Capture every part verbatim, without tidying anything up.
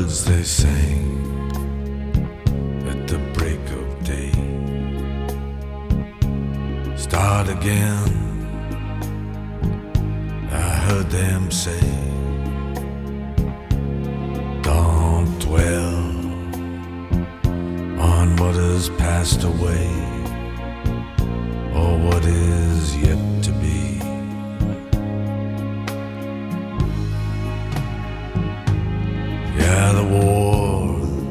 birds they sang at the break of day. Start again, I heard them say. Don't dwell on what has passed away, or what is yet to be. Yeah, the war,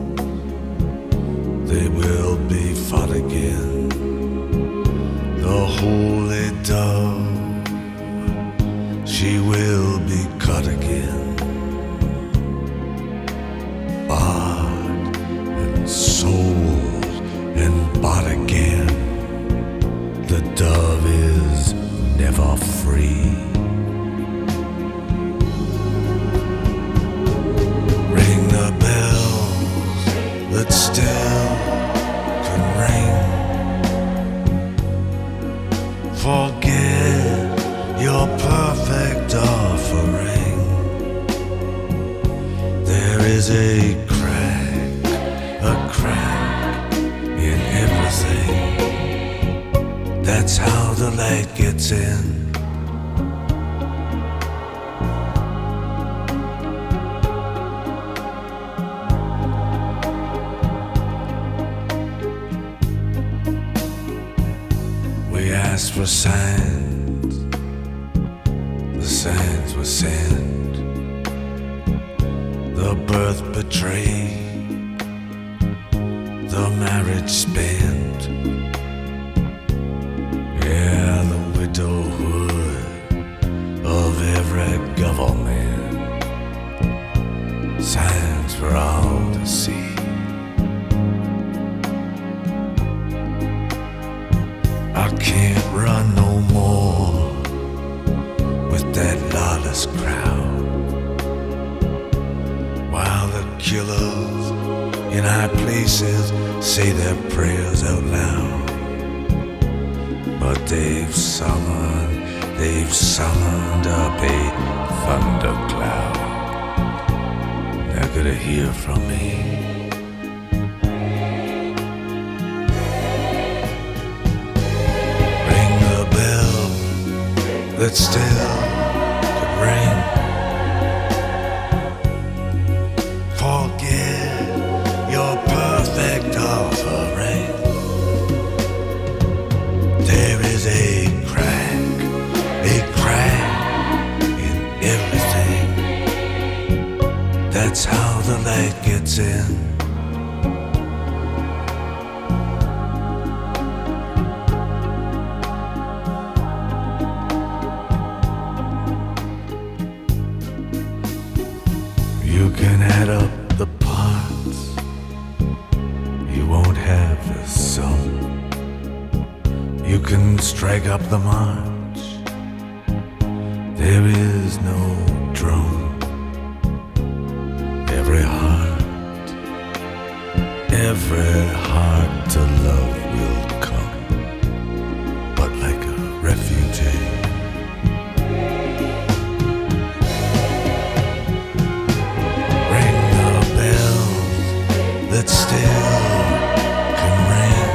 they will be fought again. The holy dove, she will be cut again. Bought and sold and bought again. The dove is never free. Ring the bells that still can ring. Forget your perfect offering. There is a crack, a crack in everything. That's how the light gets in. We asked for signs, the signs were sent. The birth betrayed, the marriage spent. Yeah, the widowhood of every government. Signs for all to see. I can't run no more with that lawless crowd, while the killers in high places say their prayers out loud. But they've summoned, they've summoned up a thundercloud. They're gonna hear from me. That still could ring. Forget your perfect offering. There is a crack, a crack in everything. That's how the light gets in. You can add up the parts, you won't have the sum. You can strike up the march, there is no drum. Every heart, every heart to love will come, but like a refugee. That still can ring.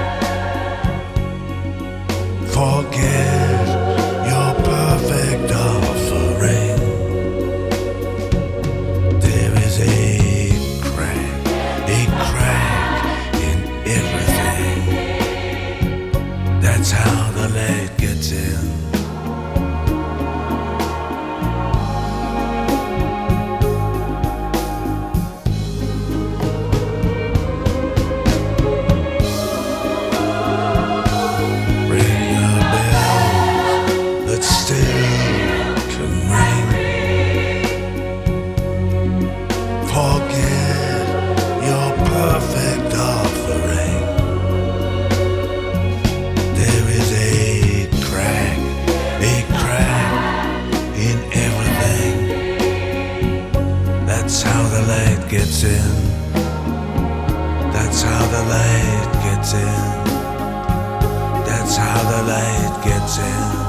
Forget your perfect offering. There is a crack, a crack in everything. That's how the light gets in. Gets in. That's how the light gets in. That's how the light gets in.